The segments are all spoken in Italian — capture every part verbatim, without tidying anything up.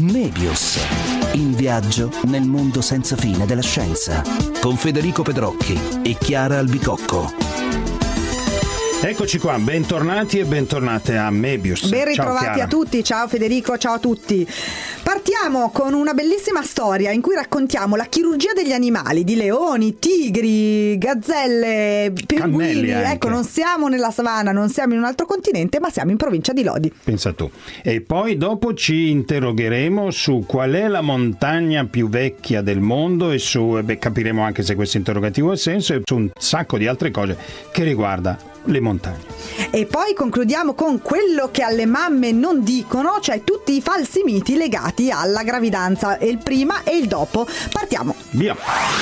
Mebius, in viaggio nel mondo senza fine della scienza, con Federico Pedrocchi e Chiara Albicocco. Eccoci qua, bentornati e bentornate a Mebius. Ben ritrovati a tutti, ciao Federico, ciao a tutti. Partiamo con una bellissima storia in cui raccontiamo la chirurgia degli animali, di leoni, tigri, gazzelle, pinguini. Ecco, non siamo nella savana, non siamo in un altro continente, ma siamo in provincia di Lodi. Pensa tu. E poi dopo ci interrogheremo su qual è la montagna più vecchia del mondo e su, e beh, capiremo anche se questo interrogativo ha senso, e su un sacco di altre cose che riguarda le montagne. E poi concludiamo con quello che alle mamme non dicono, cioè tutti i falsi miti legati alla gravidanza, il prima e il dopo. Partiamo. Via.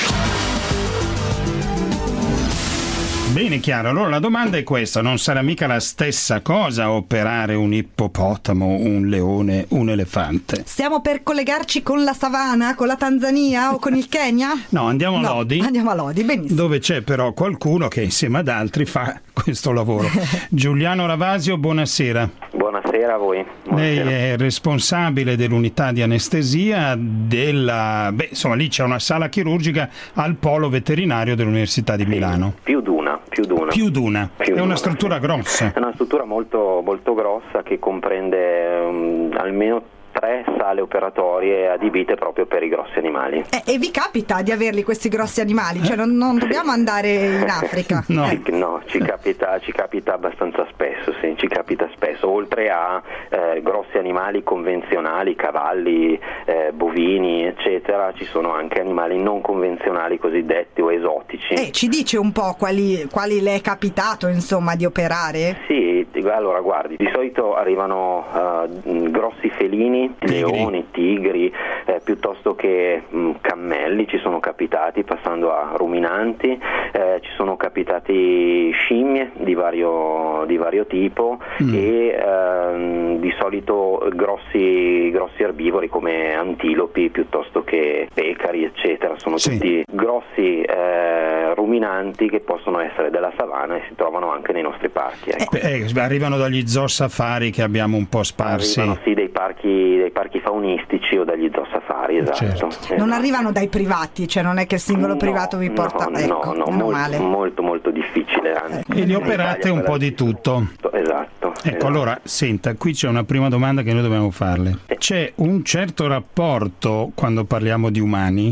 Bene, Chiaro, allora la domanda è questa: non sarà mica la stessa cosa operare un ippopotamo, un leone, un elefante? Stiamo per collegarci con la savana, con la Tanzania o con il Kenya? No, andiamo a no, Lodi. Andiamo a Lodi, benissimo. Dove c'è però qualcuno che insieme ad altri fa questo lavoro. Giuliano Ravasio, buonasera. Buonasera a voi. Buonasera. Lei è responsabile dell'unità di anestesia della... Beh, insomma, lì c'è una sala chirurgica al polo veterinario dell'Università di Milano. Sì, più d'una. Più d'una. Più d'una. Più è d'una, una struttura sì. grossa. È una struttura molto, molto grossa che comprende um, almeno tre sale operatorie adibite proprio per i grossi animali. E, e vi capita di averli questi grossi animali? Cioè non, non dobbiamo andare in Africa? No, ci, no ci, capita, ci capita abbastanza spesso, sì, ci capita spesso. Oltre a eh, grossi animali convenzionali, cavalli, eh, bovini, eccetera, ci sono anche animali non convenzionali cosiddetti o esotici. Eh, ci dice un po' quali, quali le è capitato, insomma, di operare? Sì, allora guardi, di solito arrivano uh, grossi felini, tigri. leoni, tigri, eh, piuttosto che mh, cammelli, ci sono capitati, passando a ruminanti, eh, ci sono capitati scimmie di vario, di vario tipo mm. e ehm, di solito grossi, grossi erbivori come antilopi piuttosto che pecari, eccetera. Sono sì. tutti grossi eh, ruminanti che possono essere della savana e si trovano anche nei nostri parchi. Ecco. Eh, eh, arrivano dagli zoo safari che abbiamo un po' sparsi. Arrivano sì dei parchi, dei parchi faunistici o dagli zoo safari, esatto. Certo. esatto. Non arrivano dai privati, cioè non è che il singolo no, privato vi porta... No, ecco, no, no, meno molto, male. molto molto difficile. Anzi. E li operate un po' di tutto. Esatto. Ecco, esatto. allora, senta, qui c'è una prima domanda che noi dobbiamo farle. C'è un certo rapporto, quando parliamo di umani,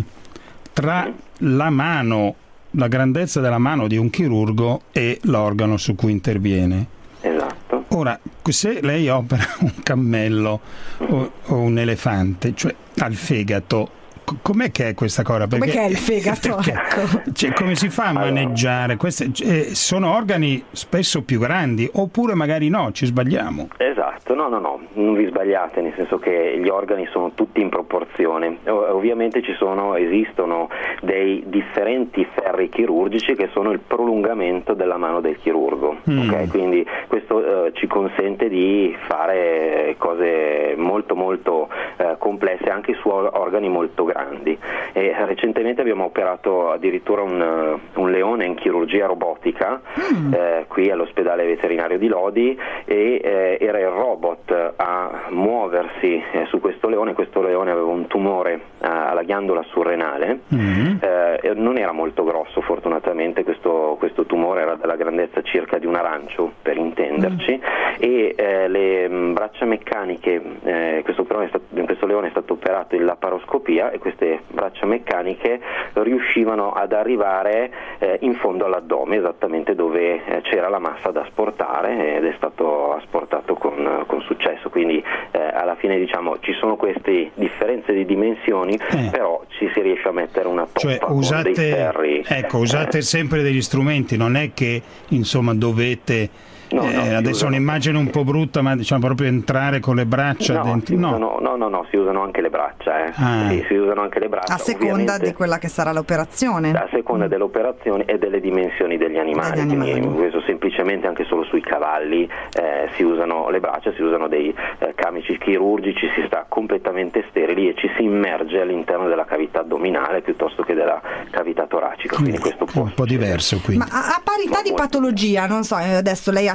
tra la mano, la grandezza della mano di un chirurgo e l'organo su cui interviene. Esatto. Ora, se lei opera un cammello o, o un elefante, cioè al fegato, com'è che è questa cosa? Perché, com'è che è il fegato? Perché, Ecco. Cioè, come si fa a maneggiare? Queste, eh, sono organi spesso più grandi, oppure magari no, ci sbagliamo. Esatto, no, no, no, non vi sbagliate, nel senso che gli organi sono tutti in proporzione. Ovviamente ci sono, esistono dei differenti ferri chirurgici che sono il prolungamento della mano del chirurgo. Mm. Okay? Quindi questo eh, ci consente di fare cose molto molto eh, complesse anche su organi molto grandi. Grandi. E recentemente abbiamo operato addirittura un, un leone in chirurgia robotica mm. eh, qui all'ospedale veterinario di Lodi e eh, era il robot a muoversi eh, su questo leone. Questo leone aveva un tumore eh, alla ghiandola surrenale, mm. eh, non era molto grosso fortunatamente, questo, questo tumore era della grandezza circa di un arancio per intenderci mm. e eh, le mh, braccia meccaniche, eh, questo, è stato, questo leone è stato operato in laparoscopia e queste braccia meccaniche riuscivano ad arrivare eh, in fondo all'addome, esattamente dove eh, c'era la massa da asportare, ed è stato asportato con, con successo. Quindi eh, alla fine diciamo ci sono queste differenze di dimensioni, eh. però ci si riesce a mettere una toppa, cioè, usate, con dei ferri. Ecco, usate eh. sempre degli strumenti, non è che insomma dovete No, no, eh, adesso usano... un'immagine un po' brutta, ma diciamo proprio entrare con le braccia no, dentro. No. no, no, no, no, si usano anche le braccia, eh. ah. sì, si usano anche le braccia. A seconda ovviamente, di quella che sarà l'operazione. A seconda mm. dell'operazione e delle dimensioni degli animali. Degli animali. Quindi questo semplicemente anche solo sui cavalli eh, si usano le braccia, si usano dei eh, camici chirurgici, si sta completamente sterili e ci si immerge all'interno della cavità addominale piuttosto che della cavità toracica. Quindi questo può un po' diverso qui. Ma a, a parità Ma di molto. patologia, non so, adesso lei ha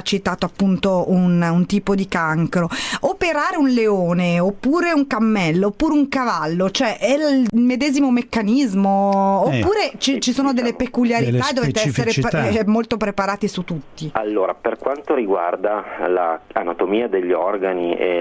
citato appunto un, un tipo di cancro. Operare un leone oppure un cammello oppure un cavallo, cioè è il medesimo meccanismo eh. oppure ci, ci sono delle peculiarità e dovete essere pre- molto preparati su tutti? Allora, per quanto riguarda l'anatomia degli organi e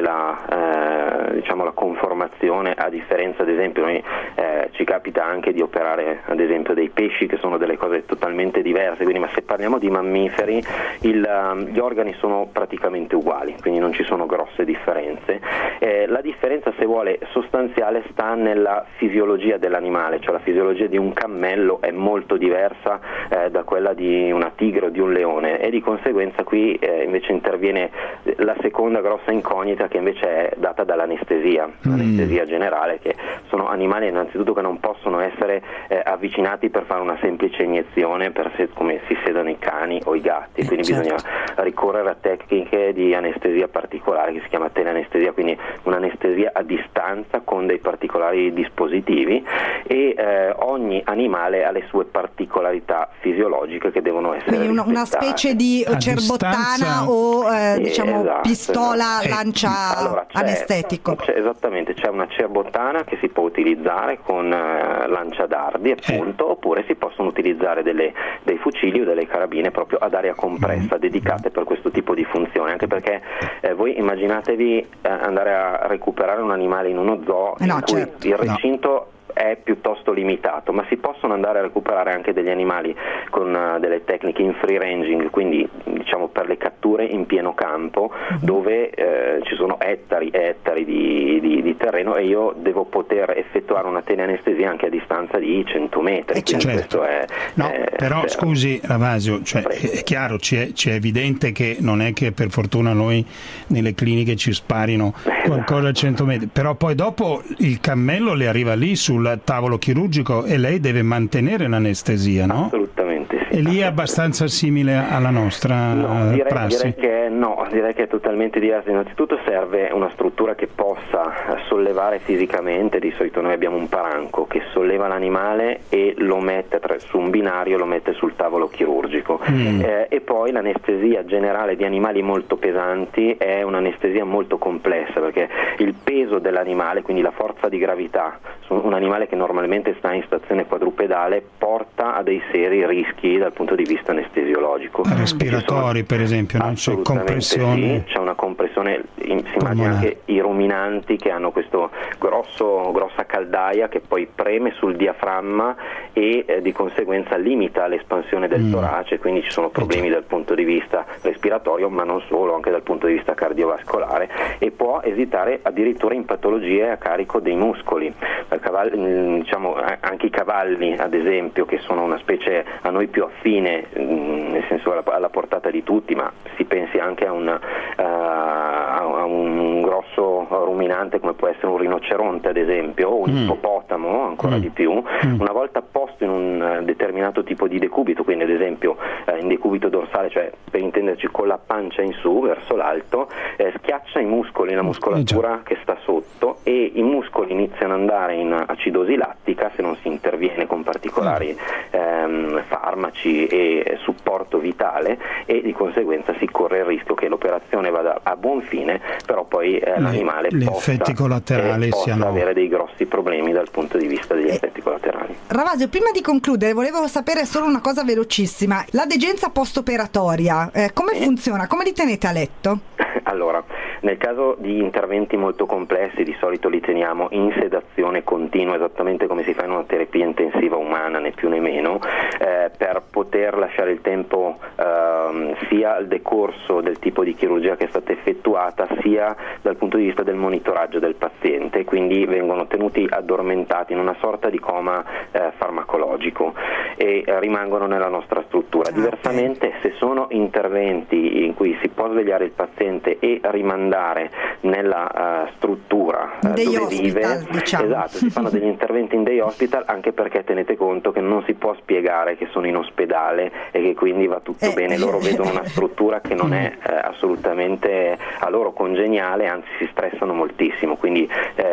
la, eh, diciamo, la conformazione, a differenza ad esempio noi, eh, ci capita anche di operare ad esempio dei pesci, che sono delle cose totalmente diverse, quindi, ma se parliamo di mammiferi il, gli organi sono praticamente uguali, quindi non ci sono grosse differenze. Eh, la differenza, se vuole, sostanziale sta nella fisiologia dell'animale, cioè la fisiologia di un cammello è molto diversa eh, da quella di una tigre o di un leone, e di conseguenza qui eh, invece interviene la seconda grossa incognita, che invece è data dall'anestesia, mm. l'anestesia generale, che sono animali innanzitutto che non possono essere eh, avvicinati per fare una semplice iniezione, per se, come si sedano i cani o i gatti, quindi certo. bisogna ricorrere a tecniche di anestesia particolare che si chiama teleanestesia, quindi un'anestesia a distanza con dei particolari dispositivi, e eh, ogni animale ha le sue particolarità fisiologiche che devono essere quindi una, una specie di a cerbottana distanza... o eh, diciamo esatto, pistola esatto. lancia allora, c'è, anestetico. C'è, esattamente, c'è una cerbottana che si può utilizzare con eh, lanciadardi appunto, eh. oppure si possono utilizzare delle, dei fucili o delle carabine proprio ad aria compressa, mm. dedicate per questo tipo di funzione, anche perché eh, voi immaginatevi eh, andare a recuperare un animale in uno zoo no, in cui certo. il recinto no. è piuttosto limitato, ma si possono andare a recuperare anche degli animali con uh, delle tecniche in free ranging, quindi diciamo per le catture in pieno campo, uh-huh. dove eh, ci sono ettari e ettari di, di, di terreno, e io devo poter effettuare una teleanestesia anche a distanza di cento metri. Eh, certo. Questo è, no, è, però è, scusi Ravasio, cioè, è chiaro, ci è, ci è evidente che non è che per fortuna noi nelle cliniche ci sparino qualcosa a cento metri, però poi dopo il cammello le arriva lì sul tavolo chirurgico e lei deve mantenere l'anestesia, no? Assolutamente sì. E lì è abbastanza simile alla nostra no, direi, prassi? Direi che no, direi che è totalmente diverso. Innanzitutto serve una struttura che possa sollevare fisicamente, di solito noi abbiamo un paranco che solleva l'animale e lo mette tra, su un binario, lo mette sul tavolo chirurgico, mm. eh, e poi l'anestesia generale di animali molto pesanti è un'anestesia molto complessa, perché il peso dell'animale, quindi la forza di gravità su un animale che normalmente sta in stazione quadrupedale, porta a dei seri rischi dal punto di vista anestesiologico. Respiratori sono, per esempio, non c'è compressione? Sì, c'è una compressione, in, si immagina anche i ruminanti che hanno questo grosso, grossa caldaia che poi preme sul diaframma e eh, di conseguenza limita l'espansione del mm. torace, quindi ci sono problemi dal punto di vista respiratorio, ma non solo, anche dal punto di vista cardiovascolare, e può esitare addirittura in patologie a carico dei muscoli. Cavalli, diciamo, anche i cavalli ad esempio, che sono una specie a noi più affine, nel senso alla, alla portata di tutti, ma si pensi anche a un, uh, a un grosso ruminante come può essere un rinoceronte ad esempio, o un mm. ippopotamo ancora mm. di più, mm. una volta posto in un determinato tipo di decubito, quindi ad esempio eh, in decubito dorsale, cioè per intenderci con la pancia in su verso l'alto, eh, schiaccia i muscoli, la muscolatura che sta sotto, e i muscoli iniziano ad andare in acidosi lattica se non si interviene con particolari ehm, farmaci e supporto vitale, e di conseguenza si corre il rischio che l'operazione vada a buon fine, però poi eh, l'animale gli possa, effetti collaterali eh, possa siano... avere dei grossi problemi dal punto di vista degli eh, effetti collaterali. Ravasio, prima di concludere volevo sapere solo una cosa velocissima: la degenza post-operatoria eh, come eh. funziona? Come li tenete a letto? Allora, nel caso di interventi molto complessi di solito li teniamo in sedazione continua, esattamente come si fa in una terapia intensiva umana, né più né meno, eh, per poter lasciare il tempo eh, sia al decorso del tipo di chirurgia che è stata effettuata, sia dal punto di vista del monitoraggio del paziente, quindi vengono tenuti addormentati in una sorta di coma eh, farmacologico e eh, rimangono nella nostra struttura. Diversamente, se sono interventi in cui si può svegliare il paziente e rimandare nella uh, struttura uh, dove hospital, vive, diciamo. Esatto, si fanno degli interventi in day hospital, anche perché tenete conto che non si può spiegare che sono in ospedale e che quindi va tutto eh. bene. Loro vedono una struttura che non è eh, assolutamente a loro congeniale, anzi si stressano moltissimo, quindi eh,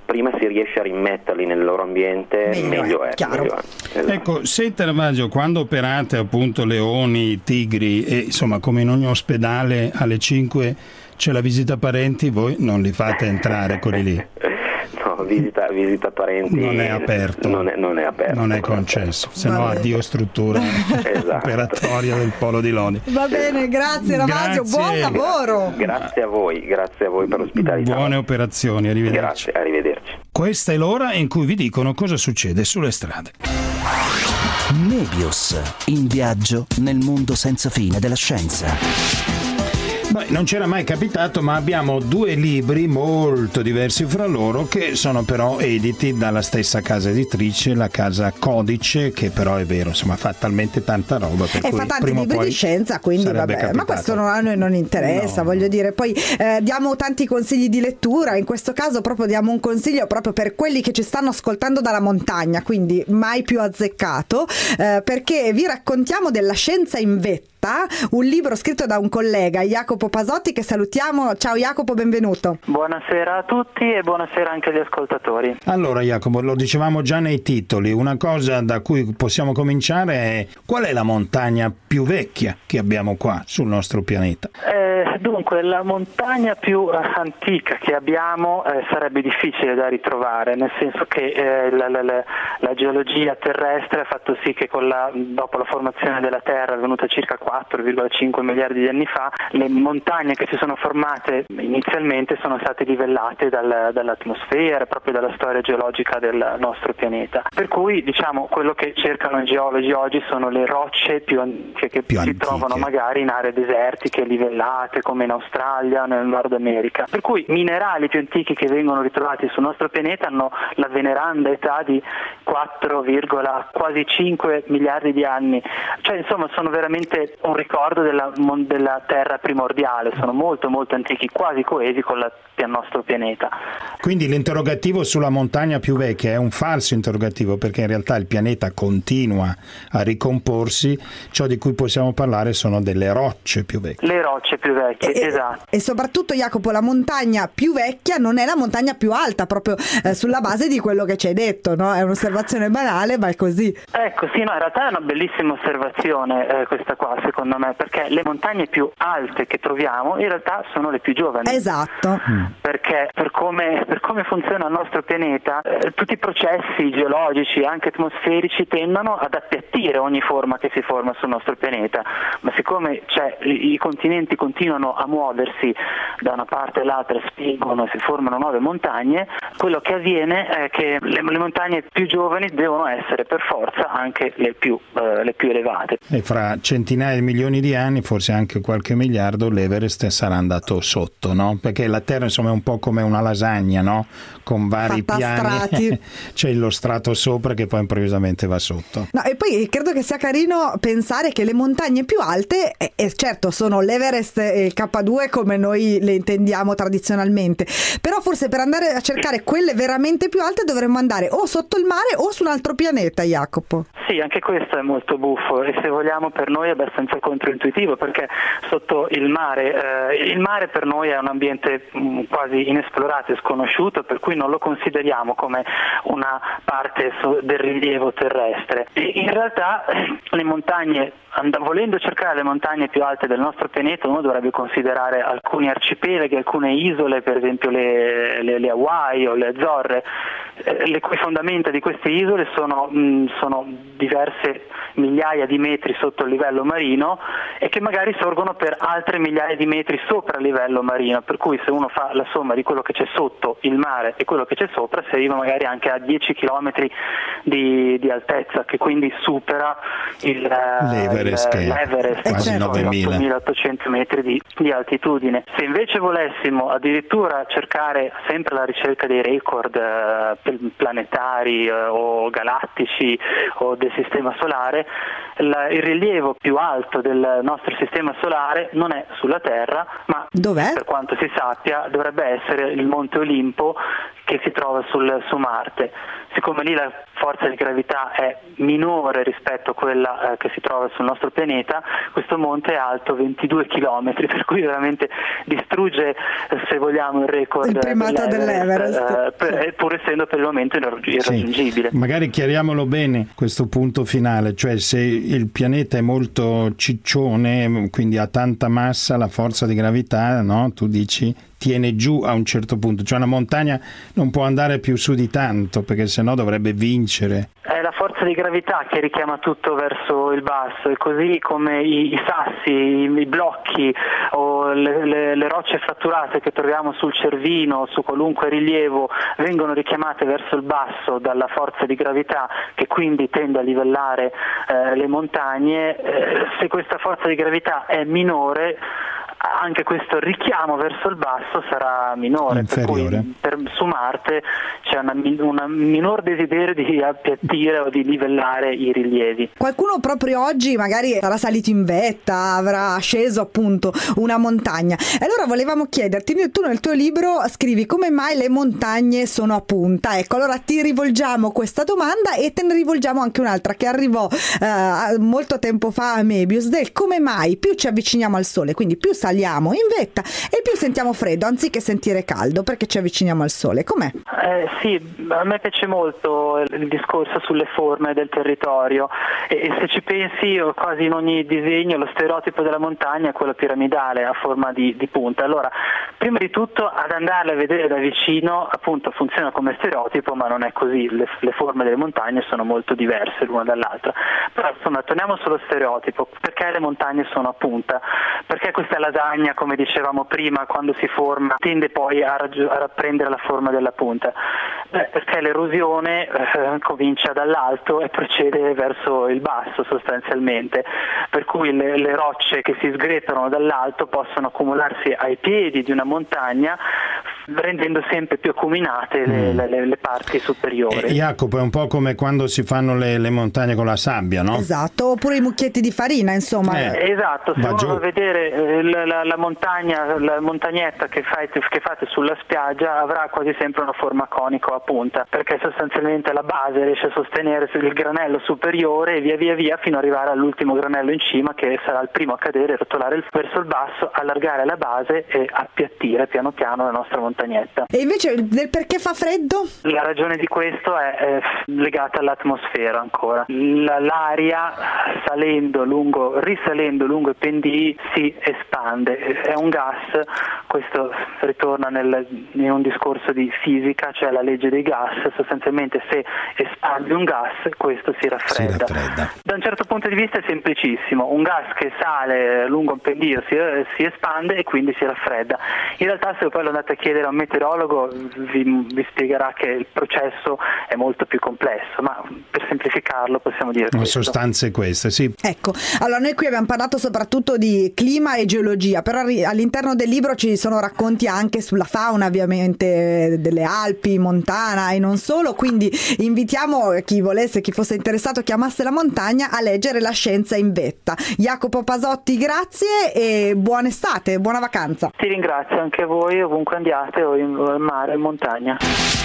prima si riesce a rimetterli nel loro ambiente, meglio, meglio è. Chiaro. Meglio è. Esatto. Ecco, senta Ravagio, quando operate appunto leoni, tigri e insomma come in ogni ospedale alle cinque c'è la visita parenti, voi non li fate entrare quelli lì? No, visita, visita parenti non è aperto, non è, non è, aperto, non è concesso, se no addio struttura esatto. operatoria del Polo di Lodi. Va bene, grazie Ravagio, buon lavoro. Grazie a voi, grazie a voi per l'ospitalità. Buone operazioni, arrivederci. Grazie, arrivederci. Questa è l'ora in cui vi dicono cosa succede sulle strade. Nebius, in viaggio nel mondo senza fine della scienza. Beh, non c'era mai capitato, ma abbiamo due libri molto diversi fra loro che sono però editi dalla stessa casa editrice, la casa Codice, che però è vero, insomma fa talmente tanta roba per e cui fa tanti prima o libri poi di scienza, quindi vabbè, capitato. Ma questo non, a noi non interessa, no. Voglio dire, poi eh, diamo tanti consigli di lettura, in questo caso proprio diamo un consiglio proprio per quelli che ci stanno ascoltando dalla montagna, quindi mai più azzeccato, eh, perché vi raccontiamo della scienza in vetta, un libro scritto da un collega, Jacopo Pasotti, che salutiamo. Ciao Jacopo, benvenuto. Buonasera a tutti e buonasera anche agli ascoltatori. Allora Jacopo, lo dicevamo già nei titoli, una cosa da cui possiamo cominciare è: qual è la montagna più vecchia che abbiamo qua sul nostro pianeta? Eh, dunque, la montagna più eh, antica che abbiamo eh, sarebbe difficile da ritrovare, nel senso che eh, la, la, la, la geologia terrestre ha fatto sì che con la, dopo la formazione della Terra, avvenuta circa quattro virgola cinque miliardi di anni fa, le montagne che si sono formate inizialmente sono state livellate dal, dall'atmosfera, proprio dalla storia geologica del nostro pianeta. Per cui, diciamo, quello che cercano i geologi oggi sono le rocce più antiche che più si antiche. trovano magari in aree desertiche, livellate, come in Australia o nel Nord America. Per cui minerali più antichi che vengono ritrovati sul nostro pianeta hanno la veneranda età di quattro, quasi cinque miliardi di anni. Cioè, insomma, sono veramente un ricordo della, della Terra primordiale, sono molto molto antichi, quasi coesi con la, il nostro pianeta. Quindi l'interrogativo sulla montagna più vecchia è un falso interrogativo, perché in realtà il pianeta continua a ricomporsi, ciò di cui possiamo parlare sono delle rocce più vecchie. Le rocce più vecchie, e, esatto. E soprattutto, Jacopo, la montagna più vecchia non è la montagna più alta, proprio eh, sulla base di quello che ci hai detto, no? È un'osservazione banale, ma è così. Ecco, sì, no, in realtà è una bellissima osservazione eh, questa qua, secondo me, perché le montagne più alte che troviamo in realtà sono le più giovani. Esatto. Mm. Perché per come, per come funziona il nostro pianeta, eh, tutti i processi geologici, anche atmosferici, tendono ad appiattire ogni forma che si forma sul nostro pianeta, ma siccome cioè, i, i continenti continuano a muoversi da una parte all'altra, spingono e si formano nuove montagne, quello che avviene è che le, le montagne più giovani devono essere per forza anche le più, eh, le più elevate. E fra centinaia di milioni di anni, forse anche qualche miliardo, l'Everest sarà andato sotto, no? Perché la Terra insomma è un po' come una lasagna, no? Con vari Fatta piani, c'è lo strato sopra che poi improvvisamente va sotto. No, e poi credo che sia carino pensare che le montagne più alte, e, e certo sono l'Everest e il K due come noi le intendiamo tradizionalmente, però forse per andare a cercare quelle veramente più alte dovremmo andare o sotto il mare o su un altro pianeta, Jacopo. Sì, anche questo è molto buffo e se vogliamo per noi è abbastanza controintuitivo, perché sotto il mare, eh, il mare per noi è un ambiente mh, quasi inesplorato e sconosciuto, per cui non lo consideriamo come una parte so- del rilievo terrestre. E in realtà le montagne, and- volendo cercare le montagne più alte del nostro pianeta, uno dovrebbe considerare alcuni arcipelaghi, alcune isole, per esempio le, le, le Hawaii o le Azzorre, eh, le cui fondamenta di queste isole sono, mh, sono diverse migliaia di metri sotto il livello marino e che magari sorgono per altre migliaia di metri sopra il livello marino, per cui se uno fa la somma di quello che c'è sotto il mare e quello che c'è sopra si arriva magari anche a dieci chilometri di, di altezza, che quindi supera il, l'Everest, il, che l'Everest è quasi novemila. ottomilaottocento metri di, di altitudine. Se invece volessimo addirittura cercare sempre la ricerca dei record eh, planetari eh, o galattici o del sistema solare, la, il rilievo più alto del nostro sistema solare non è sulla Terra, ma dov'è? Per quanto si sappia dovrebbe essere il Monte Olimpo, che si trova sul, su Marte. Siccome lì la forza di gravità è minore rispetto a quella eh, che si trova sul nostro pianeta, questo monte è alto ventidue chilometri, per cui veramente distrugge, se vogliamo, il record il primato dell'Everest, dell'Everest eh, per, pur essendo per il momento irraggiungibile. Sì. Magari chiariamolo bene questo punto finale, cioè se il pianeta è molto ciccione, quindi ha tanta massa, la forza di gravità, no? Tu dici tiene giù a un certo punto, cioè una montagna non può andare più su di tanto perché sennò dovrebbe vincere. È la forza di gravità che richiama tutto verso il basso, e così come i, i sassi, i, i blocchi o le, le, le rocce fratturate che troviamo sul Cervino, su qualunque rilievo, vengono richiamate verso il basso dalla forza di gravità che quindi tende a livellare eh, le montagne. Eh, se questa forza di gravità è minore, anche questo richiamo verso il basso sarà minore, inferiore. Per cui per, su Marte c'è una, una minor desiderio di appiattire o di livellare i rilievi. Qualcuno proprio oggi magari sarà salito in vetta, avrà sceso appunto una montagna. E allora volevamo chiederti, tu nel tuo libro scrivi come mai le montagne sono a punta. Ecco, allora ti rivolgiamo questa domanda e te ne rivolgiamo anche un'altra che arrivò eh, molto tempo fa a Mebius, del come mai più ci avviciniamo al Sole, quindi più saliamo in vetta e più sentiamo freddo anziché sentire caldo perché ci avviciniamo al Sole. Com'è? Eh, sì, a me piace molto il discorso sulle forme del territorio e, e se ci pensi quasi in ogni disegno lo stereotipo della montagna è quello piramidale a forma di, di punta. Allora, prima di tutto ad andarle a vedere da vicino appunto funziona come stereotipo, ma non è così, le, le forme delle montagne sono molto diverse l'una dall'altra. Però insomma torniamo sullo stereotipo, perché le montagne sono a punta? Perché questa lasagna, come dicevamo prima, quando si forma tende poi a, raggi- a prendere la forma della punta? Beh, perché l'erosione eh, comincia dall'alto e procede verso il basso sostanzialmente, per cui le, le rocce che si sgretolano dall'alto possono accumularsi ai piedi di una montagna, rendendo sempre più acuminate le, mm. le, le parti superiori. Eh, Jacopo, è un po' come quando si fanno le, le montagne con la sabbia, no? Esatto, oppure i mucchietti di farina, insomma. Eh, esatto, se va uno giù. va a vedere eh, la, la, la montagna, la montagnetta che fate, che fate sulla spiaggia avrà quasi sempre una forma conica a punta, perché sostanzialmente la base riesce a sostenere il granello superiore e via via via fino ad arrivare all'ultimo granello in cima, che sarà il primo a cadere, rotolare verso il basso, allargare la base e appiattire piano piano la nostra montagnetta. E invece del perché fa freddo? La ragione di questo è, è legata all'atmosfera ancora. La, l'aria salendo lungo, risalendo lungo i pendii si espande, è un gas, questo ritorna nel, in un discorso di fisica, cioè la legge dei gas, sostanzialmente se espandi un gas questo si raffredda. Si raffredda. Da un certo punto di vista è semplicissimo, un gas che sale lungo un pendio si, si espande e quindi si raffredda. In realtà se poi lo andate a chiedere a un meteorologo vi, vi spiegherà che il processo è molto più complesso, ma per semplificarlo possiamo dire La questo. sostanza è questa, sì. Ecco, allora noi qui abbiamo parlato soprattutto di clima e geologia, però all'interno del libro ci sono racconti anche sulla fauna ovviamente delle Alpi, Montana e non solo, quindi invitiamo chi volesse, chi fosse interessato, chiamasse la montagna a leggere La scienza in vetta. Jacopo Pasotti, grazie e buona estate, buona vacanza. Ti ringrazio anche voi ovunque andiate, o in mare o in montagna.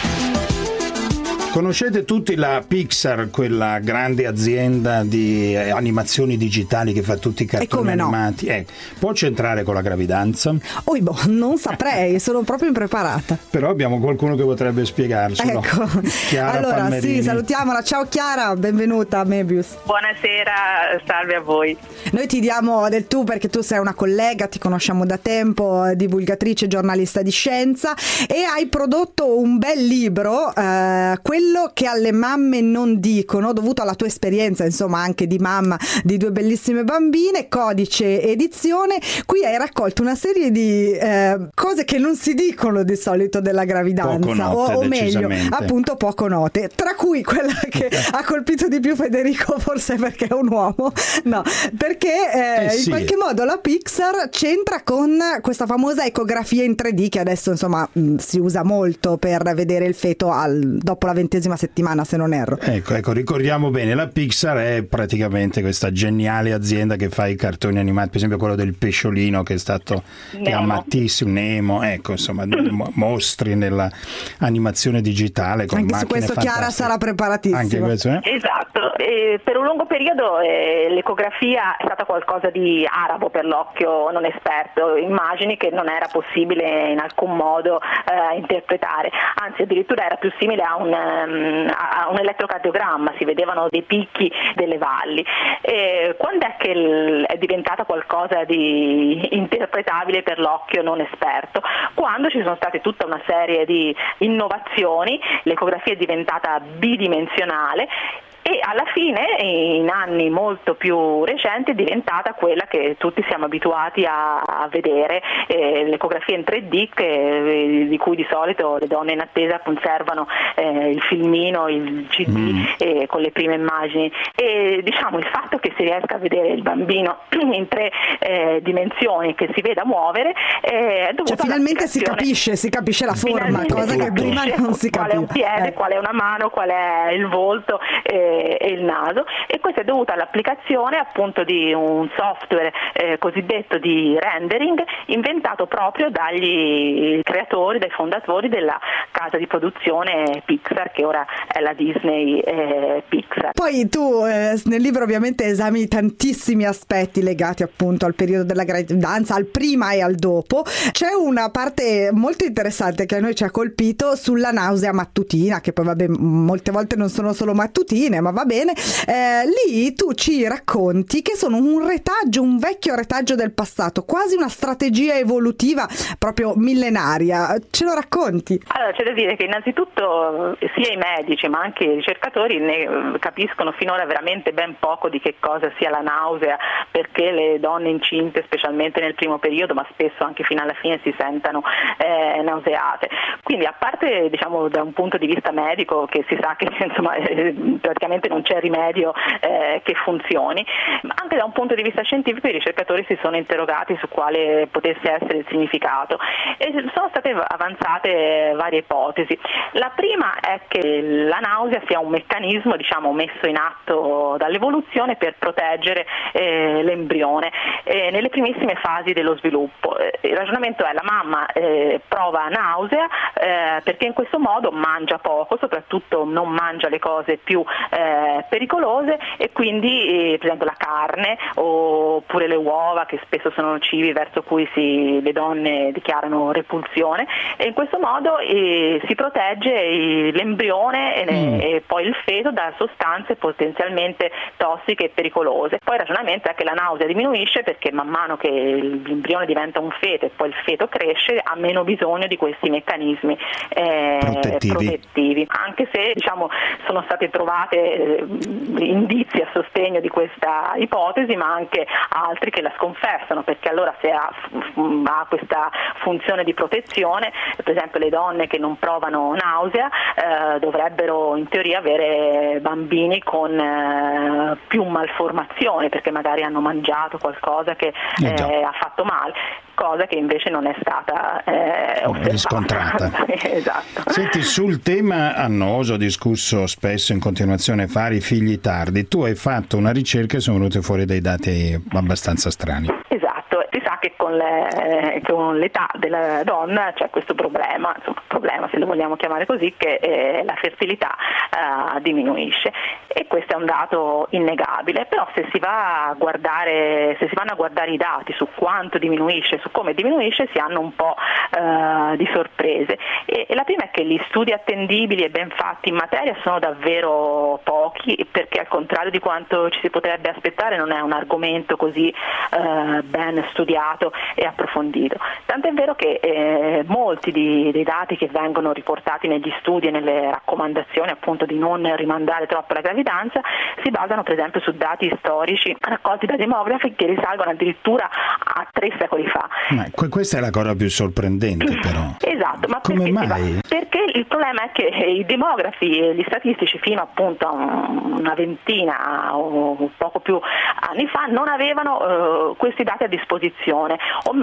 Conoscete tutti la Pixar, quella grande azienda di animazioni digitali che fa tutti i cartoni no? animati? Eh, può c'entrare con la gravidanza? Oh, boh, non saprei, sono proprio impreparata. Però abbiamo qualcuno che potrebbe spiegarcelo. Ecco, Chiara allora Palmerini. sì, salutiamola. Ciao Chiara, benvenuta a Mebius. Buonasera, salve a voi. Noi ti diamo del tu perché tu sei una collega, ti conosciamo da tempo, divulgatrice, giornalista di scienza e hai prodotto un bel libro, eh, quello che alle mamme non dicono, dovuto alla tua esperienza insomma anche di mamma di due bellissime bambine, Codice Edizione. Qui hai raccolto una serie di eh, cose che non si dicono di solito della gravidanza, poco note, o, o meglio appunto poco note, tra cui quella che ha colpito di più Federico, forse perché è un uomo, no, perché eh, eh sì. in qualche modo la Pixar c'entra con questa famosa ecografia in tre D che adesso insomma mh, si usa molto per vedere il feto al, dopo la alla ventesima settimana, se non erro. Ecco, ecco, ricordiamo bene, la Pixar è praticamente questa geniale azienda che fa i cartoni animati, per esempio quello del pesciolino che è stato che è amatissimo, Nemo, ecco, insomma, mostri nella animazione digitale con anche su questo fantastiche. Chiara sarà preparatissima. Anche questo, eh? Esatto, e per un lungo periodo eh, l'ecografia è stata qualcosa di arabo per l'occhio non esperto, immagini che non era possibile in alcun modo eh, interpretare, anzi addirittura era più simile a un, um, a un elettrocardiogramma, si vedevano dei picchi delle valli. E quando è che l- è diventata qualcosa di interpretabile per l'occhio non esperto? Quando ci sono state tutta una serie di innovazioni, l'ecografia è diventata bidimensionale e alla fine, in anni molto più recenti, è diventata quella che tutti siamo abituati a, a vedere, eh, l'ecografia in tre D, che, di cui di solito le donne in attesa conservano eh, il filmino, il C D mm. eh, con le prime immagini. E diciamo il fatto che si riesca a vedere il bambino in tre eh, dimensioni, che si veda muovere, eh, è dovuto cioè finalmente si capisce, si capisce la forma, cosa che prima non si capiva. Qual è un piede, eh. qual è una mano, qual è il volto eh, e il naso, e questo è dovuto all'applicazione appunto di un software eh, cosiddetto di rendering inventato proprio dagli creatori, dai fondatori della casa di produzione Pixar, che ora è la Disney eh, Pixar. Poi tu eh, nel libro ovviamente esami tantissimi aspetti legati appunto al periodo della gravidanza, al prima e al dopo. C'è una parte molto interessante che a noi ci ha colpito sulla nausea mattutina, che poi vabbè molte volte non sono solo mattutine, ma va bene. Eh, lì tu ci racconti che sono un retaggio, un vecchio retaggio del passato, quasi una strategia evolutiva proprio millenaria. Ce lo racconti? Allora, c'è da dire che innanzitutto sia i medici ma anche i ricercatori ne capiscono finora veramente ben poco di che cosa sia la nausea, perché le donne incinte, specialmente nel primo periodo, ma spesso anche fino alla fine, si sentano eh, nauseate. Quindi, a parte diciamo da un punto di vista medico, che si sa che insomma eh, praticamente non c'è rimedio eh, che funzioni, ma anche da un punto di vista scientifico i ricercatori si sono interrogati su quale potesse essere il significato e sono state avanzate varie ipotesi. La prima è che la nausea sia un meccanismo diciamo messo in atto dall'evoluzione per proteggere eh, l'embrione eh, nelle primissime fasi dello sviluppo. Il ragionamento è: la mamma eh, prova nausea eh, perché in questo modo mangia poco, soprattutto non mangia le cose più eh, pericolose, e quindi eh, per esempio la carne oppure le uova, che spesso sono cibi verso cui si, le donne dichiarano repulsione, e in questo modo eh, si protegge l'embrione e, mm. e poi il feto da sostanze potenzialmente tossiche e pericolose. Poi il ragionamento è che la nausea diminuisce perché man mano che l'embrione diventa un feto e poi il feto cresce, ha meno bisogno di questi meccanismi eh, protettivi. protettivi. Anche se diciamo sono state trovate eh, indizi a sostegno di questa ipotesi, ma anche altri che la sconfessano, perché allora se ha, ha questa funzione di protezione, per esempio le donne che non provano nausea eh, dovrebbero in teoria avere bambini con eh, più malformazioni, perché magari hanno mangiato qualcosa che eh, ha fatto male, cosa che invece non è stata eh, riscontrata. Esatto. Senti, sul tema annoso discusso spesso in continuazione, fare i figli tardi, tu hai fatto una ricerca e sono venuti fuori dei dati abbastanza strani. Esatto, si sa che con, le, con l'età della donna c'è questo problema, insomma problema se lo vogliamo chiamare così, che eh, la fertilità eh, diminuisce, e questo è un dato innegabile. Però se si va a guardare, se si vanno a guardare i dati su quanto diminuisce, su come diminuisce, si hanno un po' eh, di sorprese, e, e la prima è che gli studi attendibili e ben fatti in materia sono davvero pochi, perché al contrario di quanto ci si potrebbe aspettare non è un argomento così eh, ben studiato e approfondito. Tant'è vero che eh, molti di, dei dati che vengono riportati negli studi e nelle raccomandazioni appunto di non rimandare troppo la gravidanza si basano per esempio su dati storici raccolti da demografi che risalgono addirittura a tre secoli fa. Ma questa è la cosa più sorprendente però. Esatto, ma come perché, mai? Perché il problema è che i demografi e gli statistici fino appunto a una ventina o poco più anni fa non avevano uh, questi dati a disposizione, o meglio erano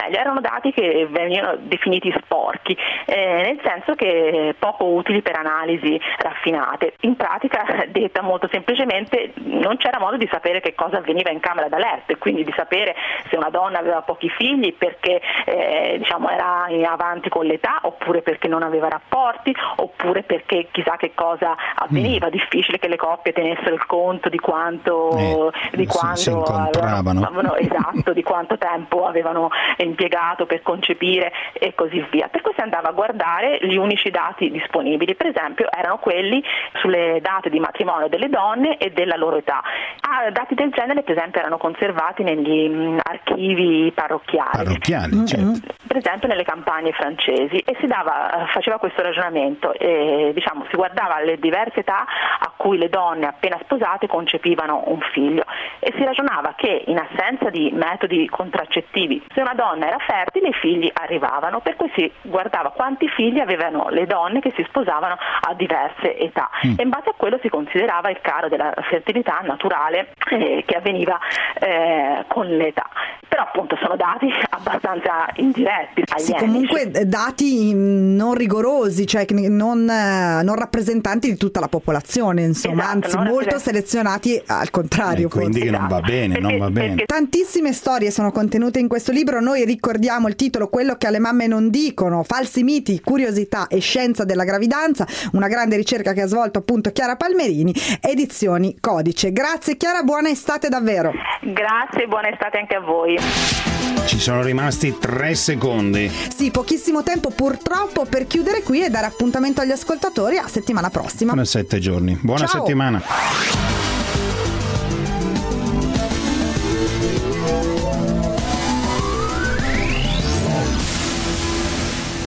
dati che venivano definiti sporchi, eh, nel senso che poco utili per analisi raffinate. In pratica, detta molto semplicemente, non c'era modo di sapere che cosa avveniva in camera da letto e quindi di sapere se una donna aveva pochi figli perché eh, diciamo era avanti con l'età, oppure perché non aveva rapporti, oppure perché chissà che cosa avveniva. Mm. Difficile che le coppie tenessero il conto di quanto eh, di si, quanto si incontravano. Avevano, esatto, di quanto tempo avevano impiegato per concepire e così via. Per cui si andava a guardare gli unici dati disponibili, per esempio erano quelli sulle date di matrimonio delle donne e della loro età. Ah, dati del genere per esempio erano conservati negli mh, archivi parrocchiali, parrocchiali mm-hmm. certo. per esempio nelle campagne francesi, e si dava, faceva questo ragionamento e diciamo si guardava le diverse età a cui le donne appena sposate concepivano un figlio e si ragionava che in assenza di metodi contraccettivi, se una donna era fertile i figli arrivavano, per cui si guardava quanti figli avevano le donne che si sposavano a diverse età mm. e in base a quello si considerava il calo della fertilità naturale eh, che avveniva eh, con l'età. Però appunto sono dati abbastanza indiretti. Sì, comunque dati non rigorosi, cioè non, non rappresentanti di tutta la popolazione, insomma, esatto, anzi molto rappresent- selezionati al contrario. Eh, quindi forse. non va bene, perché, non va bene. Perché... Tantissime storie sono contenute in questo libro, noi ricordiamo il titolo Quello che alle mamme non dicono, falsi miti, curiosità e scienza della gravidanza, una grande ricerca che ha svolto appunto Chiara Palmerini, edizioni Codice. Grazie Chiara, buona estate davvero. Grazie, buona estate anche a voi. Ci sono rimasti tre secondi. Sì, pochissimo tempo purtroppo per chiudere qui e dare appuntamento agli ascoltatori a settimana prossima. Buona sette giorni. Buona Ciao. settimana.